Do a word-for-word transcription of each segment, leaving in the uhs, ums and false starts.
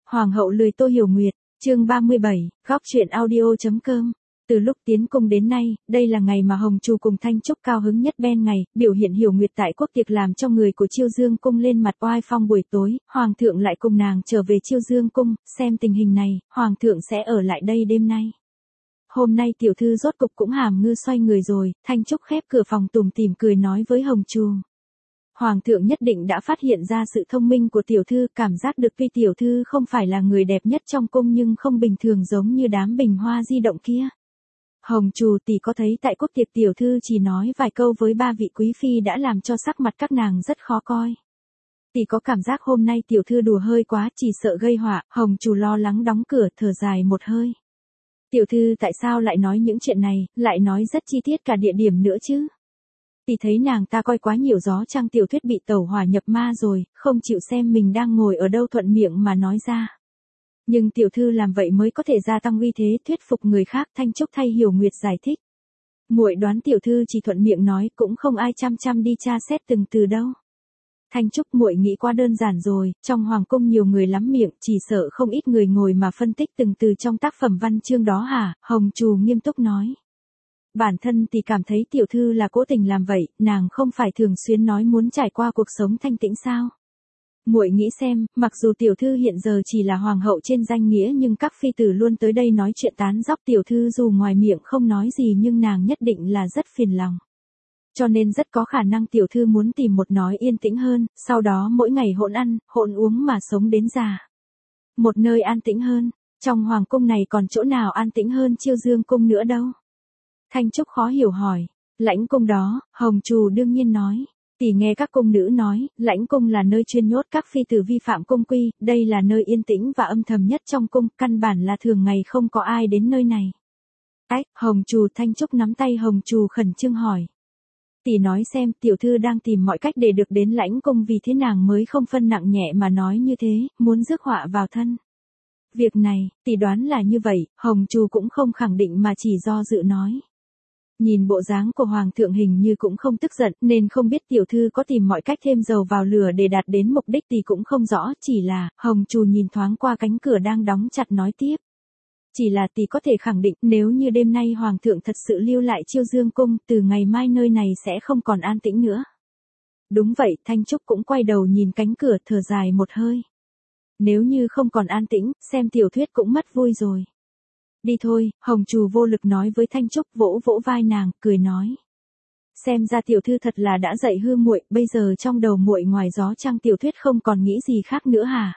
Hoàng hậu lười Tô Hiểu Nguyệt, chương ba mươi bảy, góc truyện audio chấm com. Từ lúc tiến cung đến nay, đây là ngày mà Hồng Trù cùng Thanh Trúc cao hứng nhất bên ngày, biểu hiện Hiểu Nguyệt tại quốc tiệc làm cho người của Chiêu Dương cung lên mặt oai phong. Buổi tối, Hoàng thượng lại cùng nàng trở về Chiêu Dương cung, xem tình hình này, Hoàng thượng sẽ ở lại đây đêm nay. Hôm nay tiểu thư rốt cục cũng hàm ngư xoay người rồi, Thanh Trúc khép cửa phòng tủm tỉm cười nói với Hồng Trù. Hoàng thượng nhất định đã phát hiện ra sự thông minh của tiểu thư, cảm giác được tuy tiểu thư không phải là người đẹp nhất trong cung nhưng không bình thường giống như đám bình hoa di động kia. Hồng Trù tỷ có thấy tại quốc tiệc tiểu thư chỉ nói vài câu với ba vị quý phi đã làm cho sắc mặt các nàng rất khó coi. Tỷ có cảm giác hôm nay tiểu thư đùa hơi quá, chỉ sợ gây họa. Hồng Trù lo lắng đóng cửa, thở dài một hơi. Tiểu thư tại sao lại nói những chuyện này, lại nói rất chi tiết cả địa điểm nữa chứ? Tỷ thấy nàng ta coi quá nhiều gió trăng tiểu thuyết bị tẩu hỏa nhập ma rồi, không chịu xem mình đang ngồi ở đâu thuận miệng mà nói ra. Nhưng tiểu thư làm vậy mới có thể gia tăng uy thế, thuyết phục người khác. Thanh Trúc thay Hiểu Nguyệt giải thích. Muội đoán tiểu thư chỉ thuận miệng nói, cũng không ai chăm chăm đi tra xét từng từ đâu. Thanh Trúc, muội nghĩ quá đơn giản rồi, trong hoàng cung nhiều người lắm miệng, chỉ sợ không ít người ngồi mà phân tích từng từ trong tác phẩm văn chương đó hả? Hồng Trù nghiêm túc nói. Bản thân thì cảm thấy tiểu thư là cố tình làm vậy, nàng không phải thường xuyên nói muốn trải qua cuộc sống thanh tĩnh sao? Muội nghĩ xem, mặc dù tiểu thư hiện giờ chỉ là hoàng hậu trên danh nghĩa nhưng các phi tử luôn tới đây nói chuyện tán dóc tiểu thư, dù ngoài miệng không nói gì nhưng nàng nhất định là rất phiền lòng. Cho nên rất có khả năng tiểu thư muốn tìm một nói yên tĩnh hơn, sau đó mỗi ngày hỗn ăn, hỗn uống mà sống đến già. Một nơi an tĩnh hơn, trong hoàng cung này còn chỗ nào an tĩnh hơn Chiêu Dương cung nữa đâu? Thanh Trúc khó hiểu hỏi. Lãnh cung đó, Hồng Trù đương nhiên nói. Tỷ nghe các cung nữ nói, lãnh cung là nơi chuyên nhốt các phi tử vi phạm cung quy, đây là nơi yên tĩnh và âm thầm nhất trong cung, căn bản là thường ngày không có ai đến nơi này. Ách, Hồng Trù. Thanh Trúc nắm tay Hồng Trù khẩn trương hỏi. Tỷ nói xem, tiểu thư đang tìm mọi cách để được đến lãnh cung, vì thế nàng mới không phân nặng nhẹ mà nói như thế, muốn rước họa vào thân. Việc này, tỷ đoán là như vậy. Hồng Trù cũng không khẳng định mà chỉ do dự nói. Nhìn bộ dáng của hoàng thượng hình như cũng không tức giận, nên không biết tiểu thư có tìm mọi cách thêm dầu vào lửa để đạt đến mục đích thì cũng không rõ, chỉ là, Hồng Trù nhìn thoáng qua cánh cửa đang đóng chặt nói tiếp. Chỉ là tỷ có thể khẳng định, nếu như đêm nay hoàng thượng thật sự lưu lại Chiêu Dương cung, từ ngày mai nơi này sẽ không còn an tĩnh nữa. Đúng vậy. Thanh Trúc cũng quay đầu nhìn cánh cửa, thở dài một hơi. Nếu như không còn an tĩnh, xem tiểu thuyết cũng mất vui rồi. Đi thôi. Hồng Trù vô lực nói với Thanh Trúc, vỗ vỗ vai nàng, cười nói. Xem ra tiểu thư thật là đã dạy hư muội, bây giờ trong đầu muội ngoài gió trăng tiểu thuyết không còn nghĩ gì khác nữa hả?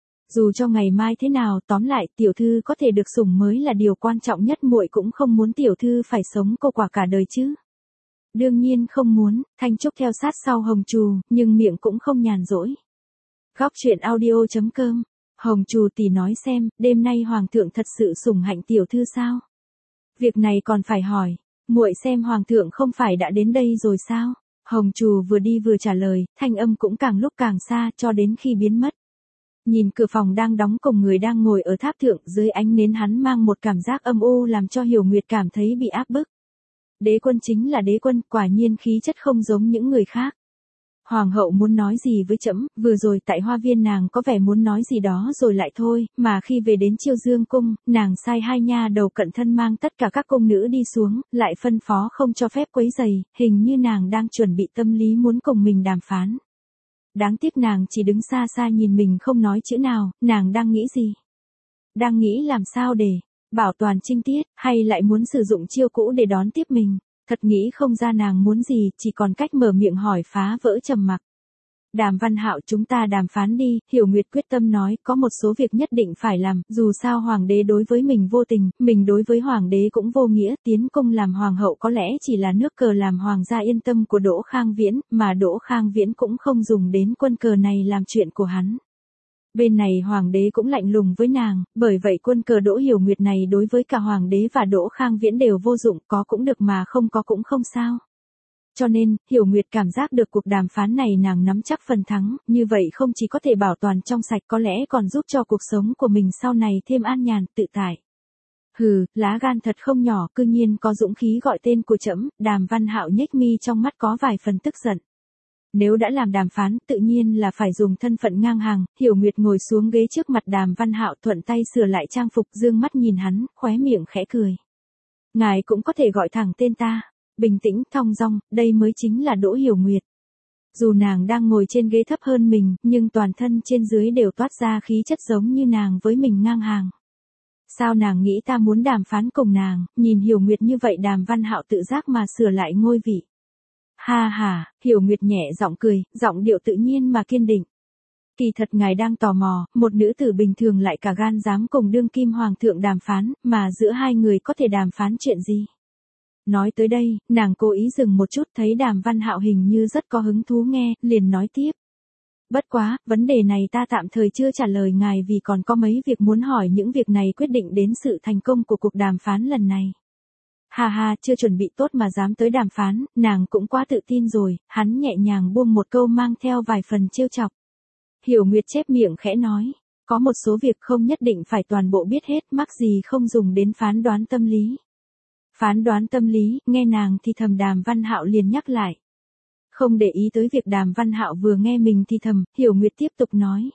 Dù cho ngày mai thế nào, tóm lại tiểu thư có thể được sủng mới là điều quan trọng nhất, muội cũng không muốn tiểu thư phải sống cô quả cả đời chứ. Đương nhiên không muốn. Thanh Trúc theo sát sau Hồng Trù, nhưng miệng cũng không nhàn rỗi. Góc truyện audio chấm com. Hồng Trù tỷ nói xem, đêm nay hoàng thượng thật sự sủng hạnh tiểu thư sao? Việc này còn phải hỏi, muội xem hoàng thượng không phải đã đến đây rồi sao? Hồng Trù vừa đi vừa trả lời, thanh âm cũng càng lúc càng xa cho đến khi biến mất. Nhìn cửa phòng đang đóng cùng người đang ngồi ở tháp thượng, dưới ánh nến hắn mang một cảm giác âm u làm cho Hiểu Nguyệt cảm thấy bị áp bức. Đế quân chính là đế quân, quả nhiên khí chất không giống những người khác. Hoàng hậu muốn nói gì với trẫm, vừa rồi tại hoa viên nàng có vẻ muốn nói gì đó rồi lại thôi, mà khi về đến Chiêu Dương cung, nàng sai hai nha đầu cận thân mang tất cả các cung nữ đi xuống, lại phân phó không cho phép quấy rầy, hình như nàng đang chuẩn bị tâm lý muốn cùng mình đàm phán. Đáng tiếc nàng chỉ đứng xa xa nhìn mình không nói chữ nào. Nàng đang nghĩ gì? Đang nghĩ làm sao để bảo toàn trinh tiết, hay lại muốn sử dụng chiêu cũ để đón tiếp mình? Thật nghĩ không ra nàng muốn gì, chỉ còn cách mở miệng hỏi phá vỡ trầm mặc. Đàm Văn Hạo, chúng ta đàm phán đi. Hiểu Nguyệt quyết tâm nói, có một số việc nhất định phải làm, dù sao hoàng đế đối với mình vô tình, mình đối với hoàng đế cũng vô nghĩa, tiến cung làm hoàng hậu có lẽ chỉ là nước cờ làm hoàng gia yên tâm của Đỗ Khang Viễn, mà Đỗ Khang Viễn cũng không dùng đến quân cờ này làm chuyện của hắn. Bên này hoàng đế cũng lạnh lùng với nàng, bởi vậy quân cờ Đỗ Hiểu Nguyệt này đối với cả hoàng đế và Đỗ Khang Viễn đều vô dụng, có cũng được mà không có cũng không sao. Cho nên, Hiểu Nguyệt cảm giác được cuộc đàm phán này nàng nắm chắc phần thắng, như vậy không chỉ có thể bảo toàn trong sạch, có lẽ còn giúp cho cuộc sống của mình sau này thêm an nhàn, tự tại. Hừ, lá gan thật không nhỏ, cư nhiên có dũng khí gọi tên của trẫm. Đàm Văn Hạo nhếch mi trong mắt có vài phần tức giận. Nếu đã làm đàm phán, tự nhiên là phải dùng thân phận ngang hàng. Hiểu Nguyệt ngồi xuống ghế trước mặt Đàm Văn Hạo, thuận tay sửa lại trang phục, dương mắt nhìn hắn, khóe miệng khẽ cười. Ngài cũng có thể gọi thẳng tên ta, bình tĩnh, thong dong, đây mới chính là Đỗ Hiểu Nguyệt. Dù nàng đang ngồi trên ghế thấp hơn mình, nhưng toàn thân trên dưới đều toát ra khí chất giống như nàng với mình ngang hàng. Sao nàng nghĩ ta muốn đàm phán cùng nàng? Nhìn Hiểu Nguyệt như vậy, Đàm Văn Hạo tự giác mà sửa lại ngôi vị. Ha ha, Hiểu Nguyệt nhẹ giọng cười, giọng điệu tự nhiên mà kiên định. Kỳ thật ngài đang tò mò, một nữ tử bình thường lại cả gan dám cùng đương kim hoàng thượng đàm phán, mà giữa hai người có thể đàm phán chuyện gì? Nói tới đây, nàng cố ý dừng một chút, thấy Đàm Văn Hạo hình như rất có hứng thú nghe, liền nói tiếp. Bất quá, vấn đề này ta tạm thời chưa trả lời ngài vì còn có mấy việc muốn hỏi, những việc này quyết định đến sự thành công của cuộc đàm phán lần này. Ha ha, chưa chuẩn bị tốt mà dám tới đàm phán, nàng cũng quá tự tin rồi, hắn nhẹ nhàng buông một câu mang theo vài phần trêu chọc. Hiểu Nguyệt chép miệng khẽ nói, có một số việc không nhất định phải toàn bộ biết hết, mắc gì không dùng đến phán đoán tâm lý. Phán đoán tâm lý, nghe nàng thì thầm, Đàm Văn Hạo liền nhắc lại. Không để ý tới việc Đàm Văn Hạo vừa nghe mình thì thầm, Hiểu Nguyệt tiếp tục nói.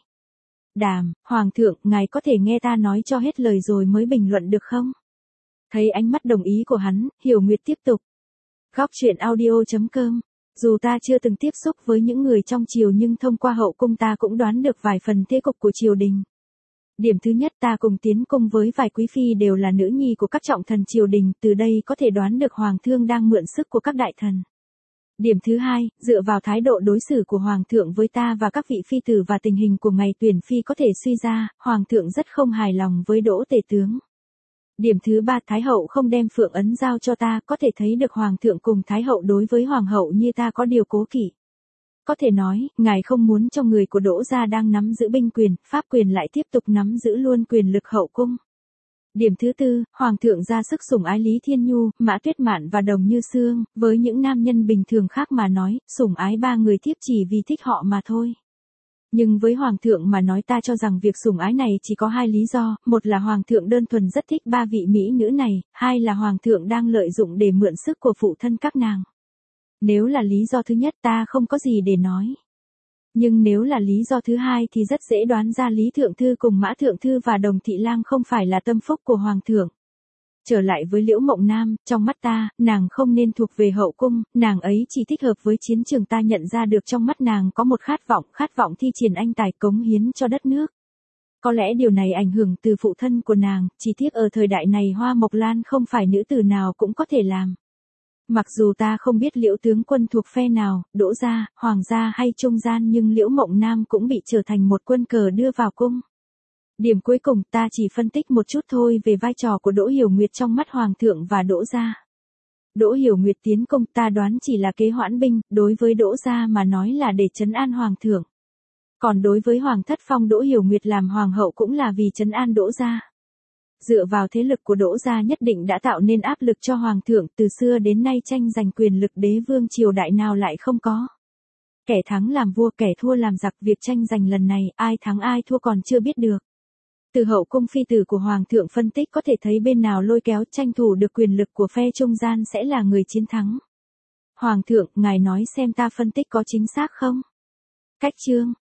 Đàm, Hoàng thượng, ngài có thể nghe ta nói cho hết lời rồi mới bình luận được không? Thấy ánh mắt đồng ý của hắn, Hiểu Nguyệt tiếp tục. Góc truyện audio chấm com. Dù ta chưa từng tiếp xúc với những người trong triều nhưng thông qua hậu cung ta cũng đoán được vài phần thế cục của triều đình. Điểm thứ nhất, ta cùng tiến cung với vài quý phi đều là nữ nhi của các trọng thần triều đình, từ đây có thể đoán được hoàng thượng đang mượn sức của các đại thần. Điểm thứ hai, dựa vào thái độ đối xử của hoàng thượng với ta và các vị phi tử và tình hình của ngày tuyển phi có thể suy ra, hoàng thượng rất không hài lòng với Đỗ tể tướng. Điểm thứ ba, thái hậu không đem phượng ấn giao cho ta, có thể thấy được hoàng thượng cùng thái hậu đối với hoàng hậu như ta có điều cố kỵ. Có thể nói, ngài không muốn cho người của Đỗ gia đang nắm giữ binh quyền, pháp quyền lại tiếp tục nắm giữ luôn quyền lực hậu cung. Điểm thứ tư, hoàng thượng ra sức sủng ái Lý Thiên Nhu, Mã Tuyết Mạn và Đồng Như Xương, với những nam nhân bình thường khác mà nói, sủng ái ba người thiếp chỉ vì thích họ mà thôi. Nhưng với hoàng thượng mà nói, ta cho rằng việc sủng ái này chỉ có hai lý do, một là hoàng thượng đơn thuần rất thích ba vị mỹ nữ này, hai là hoàng thượng đang lợi dụng để mượn sức của phụ thân các nàng. Nếu là lý do thứ nhất ta không có gì để nói. Nhưng nếu là lý do thứ hai thì rất dễ đoán ra Lý Thượng Thư cùng Mã Thượng Thư và Đồng Thị Lang không phải là tâm phúc của Hoàng thượng. Trở lại với Liễu Mộng Nam, trong mắt ta, nàng không nên thuộc về hậu cung, nàng ấy chỉ thích hợp với chiến trường, ta nhận ra được trong mắt nàng có một khát vọng, khát vọng thi triển anh tài cống hiến cho đất nước. Có lẽ điều này ảnh hưởng từ phụ thân của nàng, chỉ tiếc ở thời đại này Hoa Mộc Lan không phải nữ tử nào cũng có thể làm. Mặc dù ta không biết Liễu tướng quân thuộc phe nào, Đỗ gia, Hoàng gia hay trung gian, nhưng Liễu Mộng Nam cũng bị trở thành một quân cờ đưa vào cung. Điểm cuối cùng ta chỉ phân tích một chút thôi về vai trò của Đỗ Hiểu Nguyệt trong mắt Hoàng thượng và Đỗ gia. Đỗ Hiểu Nguyệt tiến công ta đoán chỉ là kế hoãn binh, đối với Đỗ gia mà nói là để trấn an Hoàng thượng. Còn đối với Hoàng thất phong Đỗ Hiểu Nguyệt làm Hoàng hậu cũng là vì trấn an Đỗ gia. Dựa vào thế lực của Đỗ gia nhất định đã tạo nên áp lực cho Hoàng thượng, từ xưa đến nay tranh giành quyền lực đế vương triều đại nào lại không có. Kẻ thắng làm vua, kẻ thua làm giặc, việc tranh giành lần này ai thắng ai thua còn chưa biết được. Từ hậu cung phi tử của Hoàng thượng phân tích có thể thấy bên nào lôi kéo tranh thủ được quyền lực của phe trung gian sẽ là người chiến thắng. Hoàng thượng, ngài nói xem ta phân tích có chính xác không? Cách chương